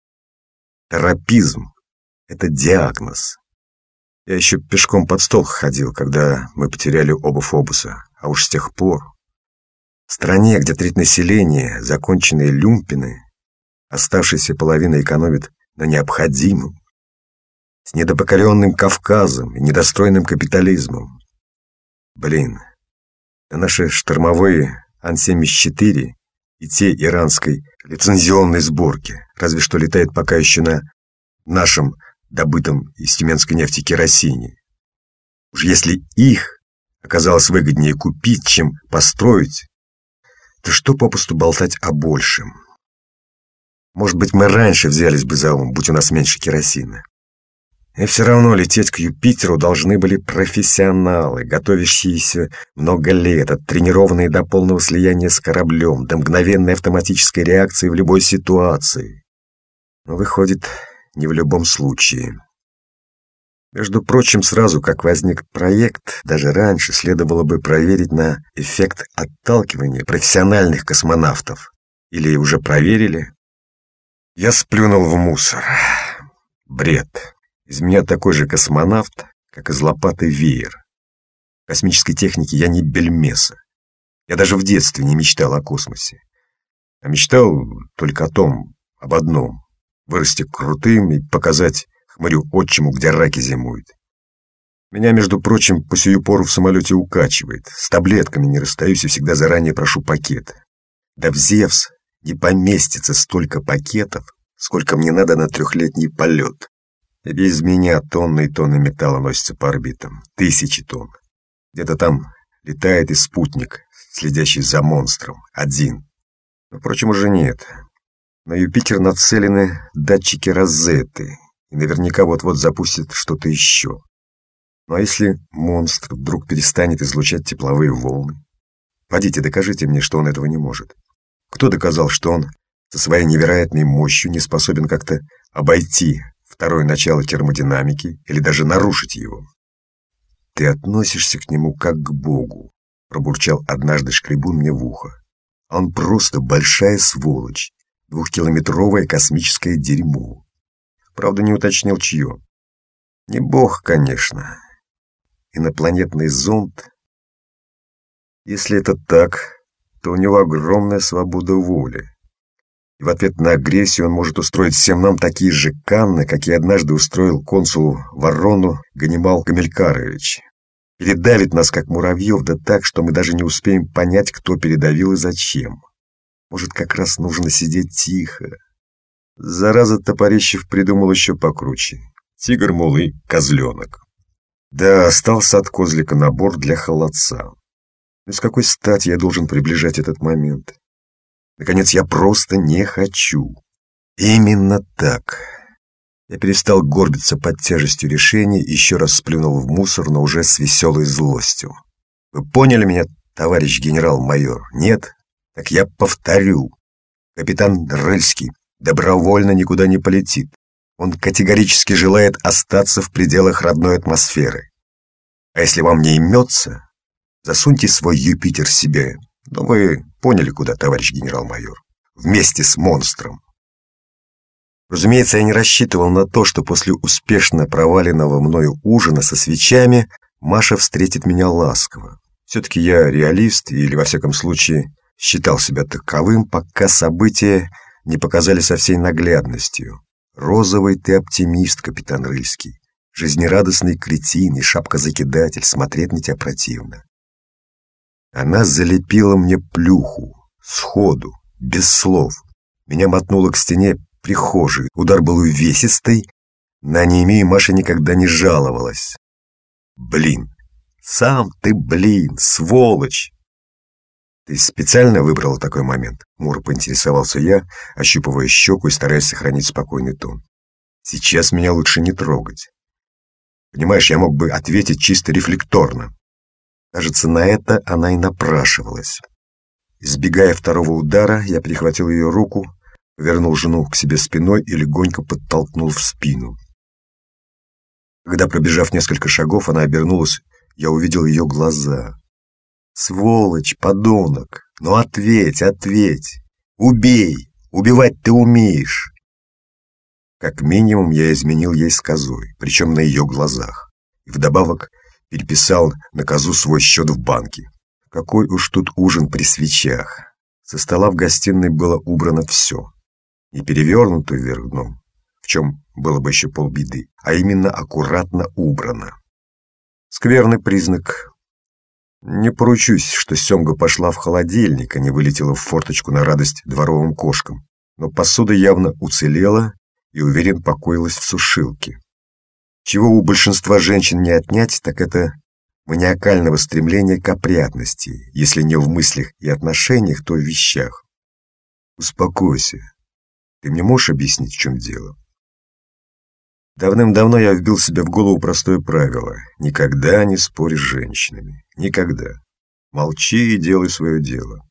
Терапизм — это диагноз. Я еще пешком под стол ходил, когда мы потеряли оба Фобуса, а уж с тех пор. В стране, где треть населения — законченные люмпины, оставшаяся половина экономит на необходимом, с недопокоренным Кавказом и недостроенным капитализмом. Блин, да наши штормовые Ан семьдесят четыре и те иранской лицензионной сборки разве что летает пока еще на нашем добытом из тюменской нефти керосине. Уж если их оказалось выгоднее купить, чем построить, то что попусту болтать о большем? Может быть, мы раньше взялись бы за ум, будь у нас меньше керосина. И все равно лететь к Юпитеру должны были профессионалы, готовящиеся много лет, оттренированные до полного слияния с кораблем, до мгновенной автоматической реакции в любой ситуации. Но выходит, не в любом случае. Между прочим, сразу как возник проект, даже раньше следовало бы проверить на эффект отталкивания профессиональных космонавтов. Или уже проверили? Я сплюнул в мусор. Бред. Из меня такой же космонавт, как из лопаты веер. В космической технике я не бельмеса. Я даже в детстве не мечтал о космосе. А мечтал только о том, об одном — вырасти крутым и показать хмырю отчиму, где раки зимуют. Меня, между прочим, по сию пору в самолете укачивает. С таблетками не расстаюсь и всегда заранее прошу пакет. Да в Зевс не поместится столько пакетов, сколько мне надо на трехлетний полет. И без меня тонны и тонны металла носятся по орбитам. Тысячи тонн. Где-то там летает и спутник, следящий за монстром. Один. Но, впрочем, уже нет. На Юпитер нацелены датчики Розетты. И наверняка вот-вот запустят что-то еще. Ну а если монстр вдруг перестанет излучать тепловые волны? Пойдите, докажите мне, что он этого не может. Кто доказал, что он со своей невероятной мощью не способен как-то обойти второе начало термодинамики или даже нарушить его? «Ты относишься к нему как к Богу», — пробурчал однажды Шкребун мне в ухо. «Он просто большая сволочь, двухкилометровое космическое дерьмо». Правда, не уточнил, чье. Не Бог, конечно. Инопланетный зонд. Если это так, то у него огромная свобода воли. И в ответ на агрессию он может устроить всем нам такие же канны, какие однажды устроил консулу Ворону Ганимал Гамилькарович. Передавит нас, как муравьев, да так, что мы даже не успеем понять, кто передавил и зачем. Может, как раз нужно сидеть тихо. Зараза, Топорищев придумал еще покруче. Тигр, мол, и козленок. Да, остался от козлика набор для холодца. Но с какой стати я должен приближать этот момент? Наконец, я просто не хочу. Именно так. Я перестал горбиться под тяжестью решений и еще раз сплюнул в мусор, но уже с веселой злостью. Вы поняли меня, товарищ генерал-майор? Нет? Так я повторю. Капитан Рыльский добровольно никуда не полетит. Он категорически желает остаться в пределах родной атмосферы. А если вам не имется, засуньте свой Юпитер себе. Но вы поняли, куда, товарищ генерал-майор. Вместе с монстром. Разумеется, я не рассчитывал на то, что после успешно проваленного мною ужина со свечами Маша встретит меня ласково. Все-таки я реалист, или, во всяком случае, считал себя таковым, пока события не показали со всей наглядностью. Розовый ты оптимист, капитан Рыльский. Жизнерадостный кретин и шапка-закидатель, смотреть на тебя противно. Она залепила мне плюху, сходу, без слов. Меня мотнуло к стене прихожей. Удар был увесистый, на Неемею Маша никогда не жаловалась. Блин, сам ты, блин, сволочь! Ты специально выбрала такой момент? Хмуро поинтересовался я, ощупывая щеку и стараясь сохранить спокойный тон. Сейчас меня лучше не трогать. Понимаешь, я мог бы ответить чисто рефлекторно. Кажется, на это она и напрашивалась. Избегая второго удара, я перехватил ее руку, повернул жену к себе спиной и легонько подтолкнул в спину. Когда, пробежав несколько шагов, она обернулась, я увидел ее глаза. Сволочь, подонок! Ну ответь, ответь! Убей! Убивать ты умеешь!» Как минимум я изменил ей с козой, причем на ее глазах. И вдобавок переписал на козу свой счет в банке. Какой уж тут ужин при свечах. Со стола в гостиной было убрано все. Не перевернуто вверх дном, в чем было бы еще полбеды, а именно аккуратно убрано. Скверный признак. Не поручусь, что семга пошла в холодильник, а не вылетела в форточку на радость дворовым кошкам. Но посуда явно уцелела и, уверен, покоилась в сушилке. Чего у большинства женщин не отнять, так это маниакального стремления к опрятности, если не в мыслях и отношениях, то в вещах. Успокойся. Ты мне можешь объяснить, в чем дело? Давным-давно я вбил себе в голову простое правило: никогда не спорь с женщинами. Никогда. Молчи и делай свое дело.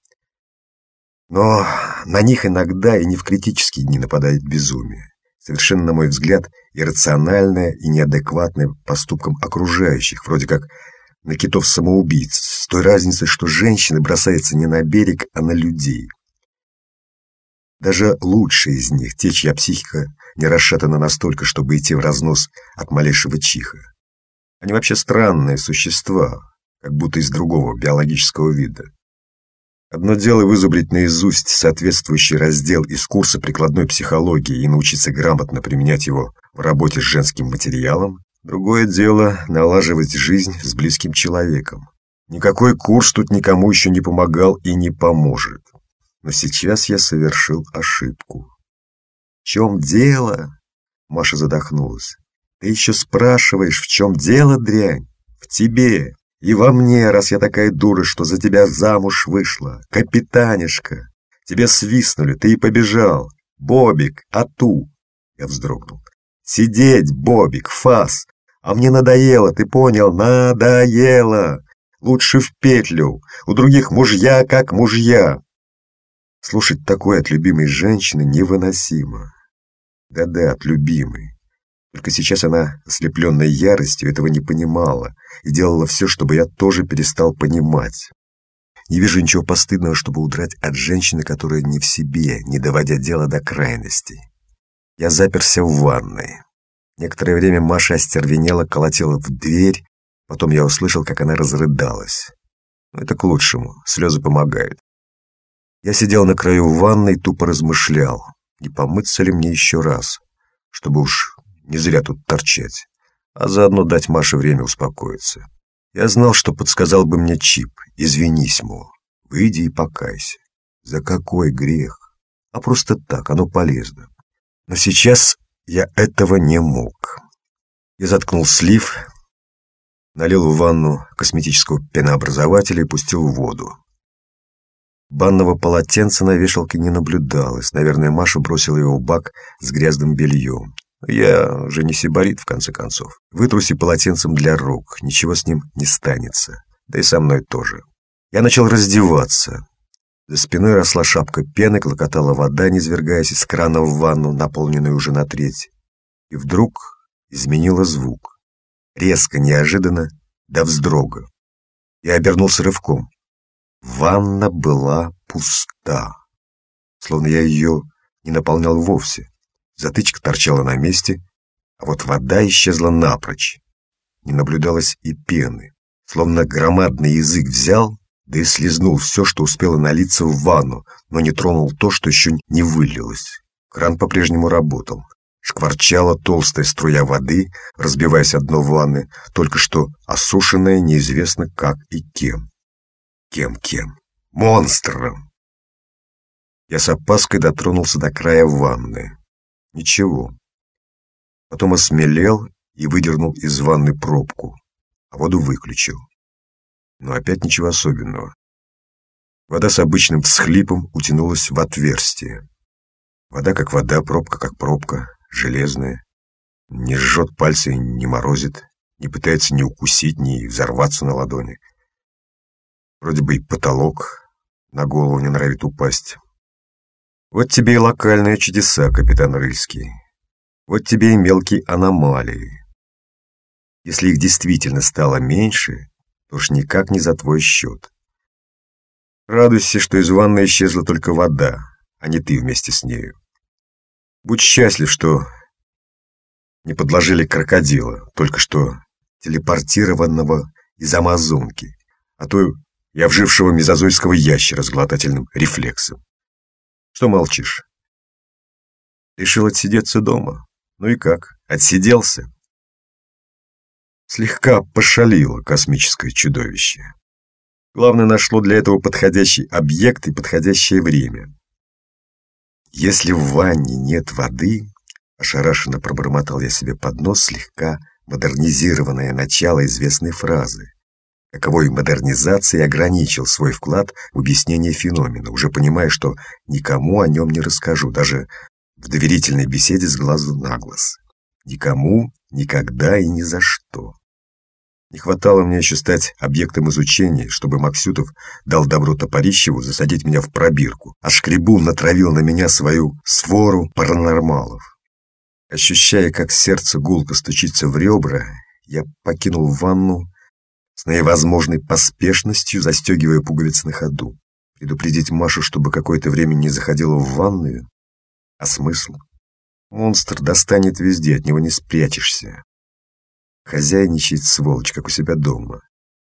Но на них иногда и не в критические дни нападает безумие. Совершенно, на мой взгляд, иррациональное и неадекватное поступкам окружающих, вроде как на китов-самоубийц, с той разницей, что женщины бросаются не на берег, а на людей. Даже лучшие из них, те, чья психика не расшатана настолько, чтобы идти в разнос от малейшего чиха. Они вообще странные существа, как будто из другого биологического вида. Одно дело вызубрить наизусть соответствующий раздел из курса прикладной психологии и научиться грамотно применять его в работе с женским материалом. Другое дело налаживать жизнь с близким человеком. Никакой курс тут никому еще не помогал и не поможет. Но сейчас я совершил ошибку. «В чем дело?» — Маша задохнулась. «Ты еще спрашиваешь, в чем дело, дрянь? В тебе. И во мне, раз я такая дура, что за тебя замуж вышла. Капитанишка. Тебе свистнули, ты и побежал. Бобик, ату!» Я вздрогнул. «Сидеть, Бобик, фас! А мне надоело, ты понял? Надоело! Лучше в петлю. У других мужья как мужья!» Слушать такое от любимой женщины невыносимо. Да-да, от любимой. Только сейчас она, ослепленная яростью, этого не понимала и делала все, чтобы я тоже перестал понимать. Не вижу ничего постыдного, чтобы удрать от женщины, которая не в себе, не доводя дело до крайностей. Я заперся в ванной. Некоторое время Маша остервенела, колотила в дверь, потом я услышал, как она разрыдалась. Но это к лучшему, слезы помогают. Я сидел на краю ванной и тупо размышлял, не помыться ли мне еще раз, чтобы уж не зря тут торчать, а заодно дать Маше время успокоиться. Я знал, что подсказал бы мне Чип. Извинись, мол, выйди и покайся. За какой грех? А просто так, оно полезно. Но сейчас я этого не мог. Я заткнул слив, налил в ванну косметического пенообразователя и пустил в воду. Банного полотенца на вешалке не наблюдалось. Наверное, Маша бросила его в бак с грязным бельем. Я же не сибарит, в конце концов. Вытруси полотенцем для рук, ничего с ним не станется. Да и со мной тоже. Я начал раздеваться. За спиной росла шапка пены, клокотала вода, низвергаясь из крана в ванну, наполненную уже на треть. И вдруг изменила звук. Резко, неожиданно, до вздрога. Я обернулся рывком. Ванна была пуста. Словно я ее не наполнял вовсе. Затычка торчала на месте, а вот вода исчезла напрочь. Не наблюдалось и пены. Словно громадный язык взял, да и слезнул все, что успело налиться в ванну, но не тронул то, что еще не вылилось. Кран по-прежнему работал. Шкварчала толстая струя воды, разбиваясь о дно ванны, только что осушенная неизвестно как и кем. Кем-кем? Монстром! Я с опаской дотронулся до края ванны. Ничего. Потом осмелел и выдернул из ванны пробку, а воду выключил. Но опять ничего особенного. Вода с обычным всхлипом утянулась в отверстие. Вода как вода, пробка как пробка, железная. Не жжет пальцы и не морозит, не пытается ни укусить, ни взорваться на ладони. Вроде бы и потолок на голову не норовит упасть. Вот тебе и локальные чудеса, капитан Рыльский. Вот тебе и мелкие аномалии. Если их действительно стало меньше, то уж никак не за твой счет. Радуйся, что из ванной исчезла только вода, а не ты вместе с нею. Будь счастлив, что не подложили крокодила, только что телепортированного из Амазонки, а то и обжившего мезозойского ящера с глотательным рефлексом. Что молчишь? Решил отсидеться дома? Ну и как, отсиделся? Слегка пошалило космическое чудовище. Главное, нашло для этого подходящий объект и подходящее время. Если в ванне нет воды, ошарашенно пробормотал я себе под нос слегка модернизированное начало известной фразы, каковой модернизацией ограничил свой вклад в объяснение феномена, уже понимая, что никому о нем не расскажу, даже в доверительной беседе с глазу на глаз. Никому, никогда и ни за что. Не хватало мне еще стать объектом изучения, чтобы Максютов дал добро Топорищеву засадить меня в пробирку, а Шкребун натравил на меня свою свору паранормалов. Ощущая, как сердце гулко стучится в ребра, я покинул ванну с наивозможной поспешностью, застегивая пуговицы на ходу. Предупредить Машу, чтобы какое-то время не заходила в ванную? А смысл? Монстр достанет везде, от него не спрячешься. Хозяйничает сволочь, как у себя дома.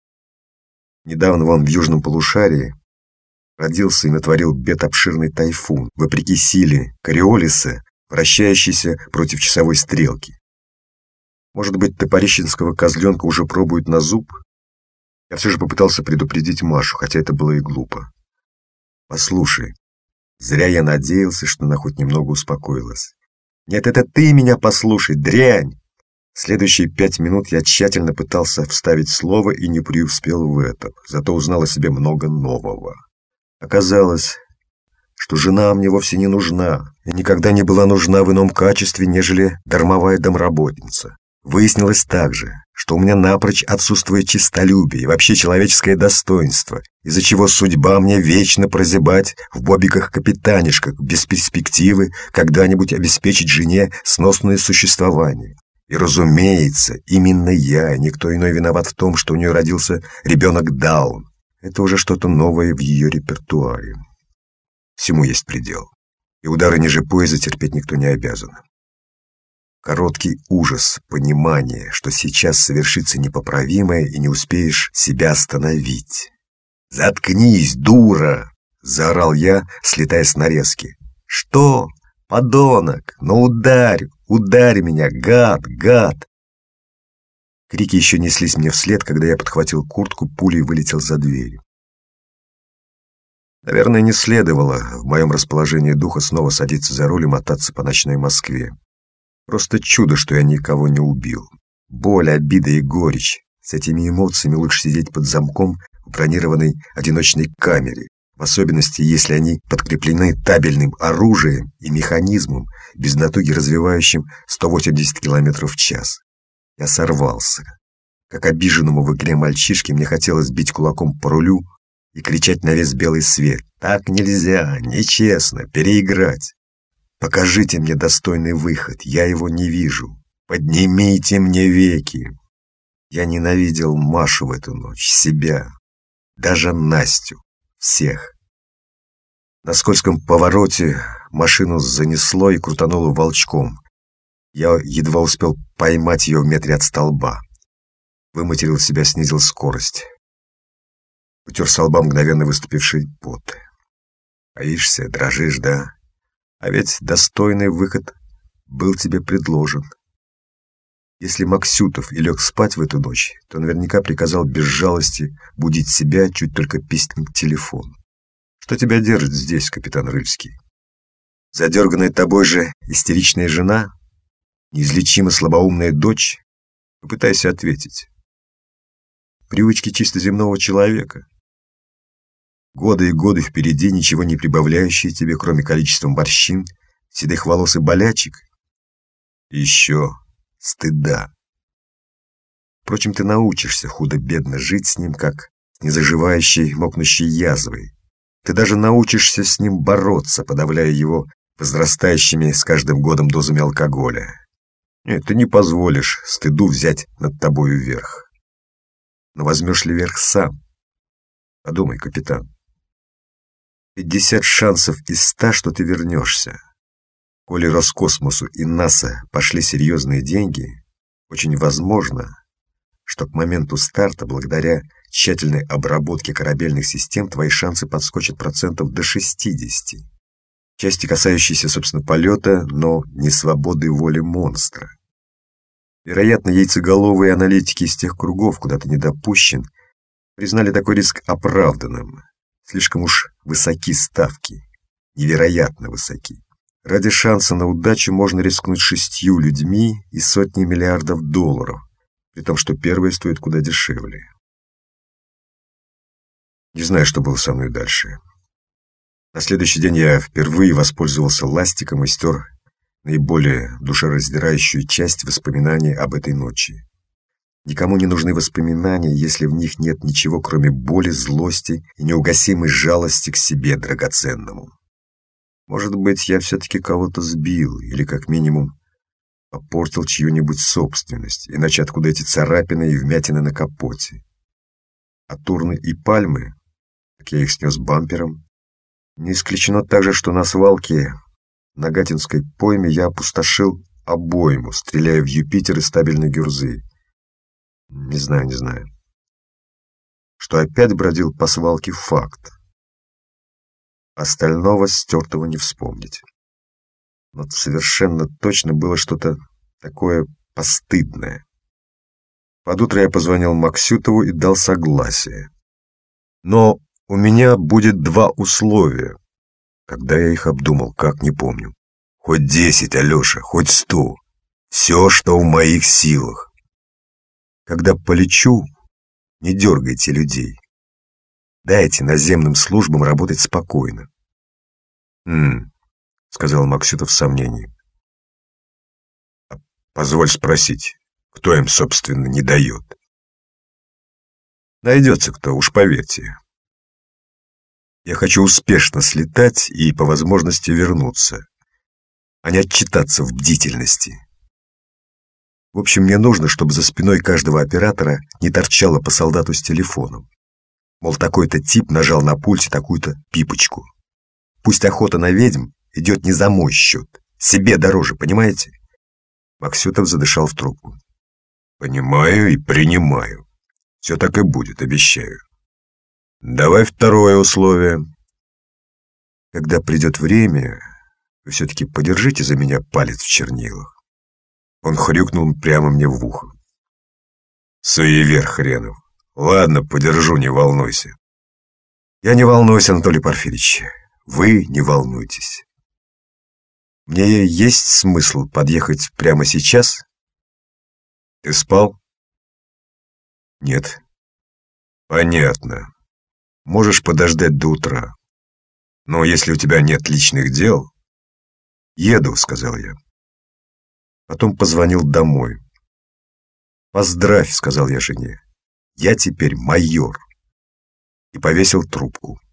Недавно вон в южном полушарии родился и натворил бед обширный тайфун, вопреки силе Кориолиса, вращающийся против часовой стрелки. Может быть, топорищенского козленка уже пробуют на зуб? Я все же попытался предупредить Машу, хотя это было и глупо. Послушай, зря я надеялся, что она хоть немного успокоилась. Нет, это ты меня послушай, дрянь! Следующие пять минут я тщательно пытался вставить слово и не преуспел в этом, зато узнал о себе много нового. Оказалось, что жена мне вовсе не нужна и никогда не была нужна в ином качестве, нежели дармовая домработница. Выяснилось также, что у меня напрочь отсутствует честолюбие и вообще человеческое достоинство, из-за чего судьба мне вечно прозябать в бобиках-капитанишках без перспективы когда-нибудь обеспечить жене сносное существование. И, разумеется, именно я, никто иной виноват в том, что у нее родился ребенок Даун. Это уже что-то новое в ее репертуаре. Всему есть предел, и удары ниже пояса терпеть никто не обязан. Короткий ужас, понимание, что сейчас совершится непоправимое и не успеешь себя остановить. «Заткнись, дура!» — заорал я, слетая с нарезки. «Что? Подонок! Ну ударь! Ударь меня, гад, гад!» Крики еще неслись мне вслед, когда я подхватил куртку, пулей вылетел за дверь. Наверное, не следовало в моем расположении духа снова садиться за руль и мотаться по ночной Москве. Просто чудо, что я никого не убил. Боль, обида и горечь. С этими эмоциями лучше сидеть под замком в бронированной одиночной камере, в особенности, если они подкреплены табельным оружием и механизмом, без натуги развивающим сто восемьдесят километров в час. Я сорвался. Как обиженному в игре мальчишке мне хотелось бить кулаком по рулю и кричать на весь белый свет: «Так нельзя, нечестно, переиграть! Покажите мне достойный выход, я его не вижу! Поднимите мне веки!» Я ненавидел Машу в эту ночь, себя, даже Настю, всех. На скользком повороте машину занесло и крутануло волчком. Я едва успел поймать ее в метре от столба. Выматерил себя, снизил скорость. Утер со лба мгновенно выступивший пот. Боишься, дрожишь, да? А ведь достойный выход был тебе предложен. Если Максютов и лег спать в эту ночь, то наверняка приказал без жалости будить себя, чуть только пискнет телефон. Что тебя держит здесь, капитан Рыльский? Задерганная тобой же истеричная жена? Неизлечимо слабоумная дочь? Попытайся ответить. Привычки чисто земного человека? Годы и годы впереди, ничего не прибавляющие тебе, кроме количества морщин, седых волос и болячек? И еще стыда. Впрочем, ты научишься худо-бедно жить с ним, как с незаживающей, мокнущей язвой. Ты даже научишься с ним бороться, подавляя его возрастающими с каждым годом дозами алкоголя. Нет, ты не позволишь стыду взять над тобою верх. Но возьмешь ли верх сам? Подумай, капитан. Пятьдесят шансов из ста, что ты вернешься. Коли Роскосмосу и НАСА пошли серьезные деньги, очень возможно, что к моменту старта, благодаря тщательной обработке корабельных систем, твои шансы подскочат процентов до шестидесяти. Части, касающиеся, собственно, полета, но не свободы воли монстра. Вероятно, яйцеголовые аналитики из тех кругов, куда ты не допущен, признали такой риск оправданным. Слишком уж высоки ставки, невероятно высоки. Ради шанса на удачу можно рискнуть шестью людьми и сотней миллиардов долларов, при том, что первые стоят куда дешевле. Не знаю, что было со мной дальше. На следующий день я впервые воспользовался ластиком и стер наиболее душераздирающую часть воспоминаний об этой ночи. Никому не нужны воспоминания, если в них нет ничего, кроме боли, злости и неугасимой жалости к себе драгоценному. Может быть, я все-таки кого-то сбил или, как минимум, попортил чью-нибудь собственность, иначе откуда эти царапины и вмятины на капоте? А турны и пальмы, как я их снес бампером. Не исключено также, что на свалке на Гатинской пойме я опустошил обойму, стреляя в Юпитер из стабильной гюрзы. Не знаю, не знаю. Что опять бродил по свалке — факт. Остального стертого не вспомнить. Но совершенно точно было что-то такое постыдное. Под утро я позвонил Максютову и дал согласие. Но у меня будет два условия. Когда я их обдумал, как не помню. Хоть десять, Алеша, хоть сто. Все, что в моих силах. Когда полечу, не дергайте людей. Дайте наземным службам работать спокойно. «Хм», — сказал Максютов с сомнением. «А позволь спросить, кто им, собственно, не дает?» «Найдется кто, уж поверьте. Я хочу успешно слетать и, по возможности, вернуться, а не отчитаться в бдительности. В общем, мне нужно, чтобы за спиной каждого оператора не торчало по солдату с телефоном. Мол, такой-то тип нажал на пульте такую-то пипочку. Пусть охота на ведьм идет не за мой счет. Себе дороже, понимаете?» Максютов задышал в трубку. «Понимаю и принимаю. Все так и будет, обещаю. Давай второе условие. Когда придет время, вы все-таки подержите за меня палец в чернилах». Он хрюкнул прямо мне в ухо. «Суевер хренов. Ладно, подержу, не волнуйся». «Я не волнуюсь, Анатолий Порфирьевич. Вы не волнуйтесь. Мне есть смысл подъехать прямо сейчас?» «Ты спал?» «Нет». «Понятно. Можешь подождать до утра. Но если у тебя нет личных дел...» «Еду», — сказал я. Потом позвонил домой. «Поздравь», — сказал я жене. «Я теперь майор». И повесил трубку.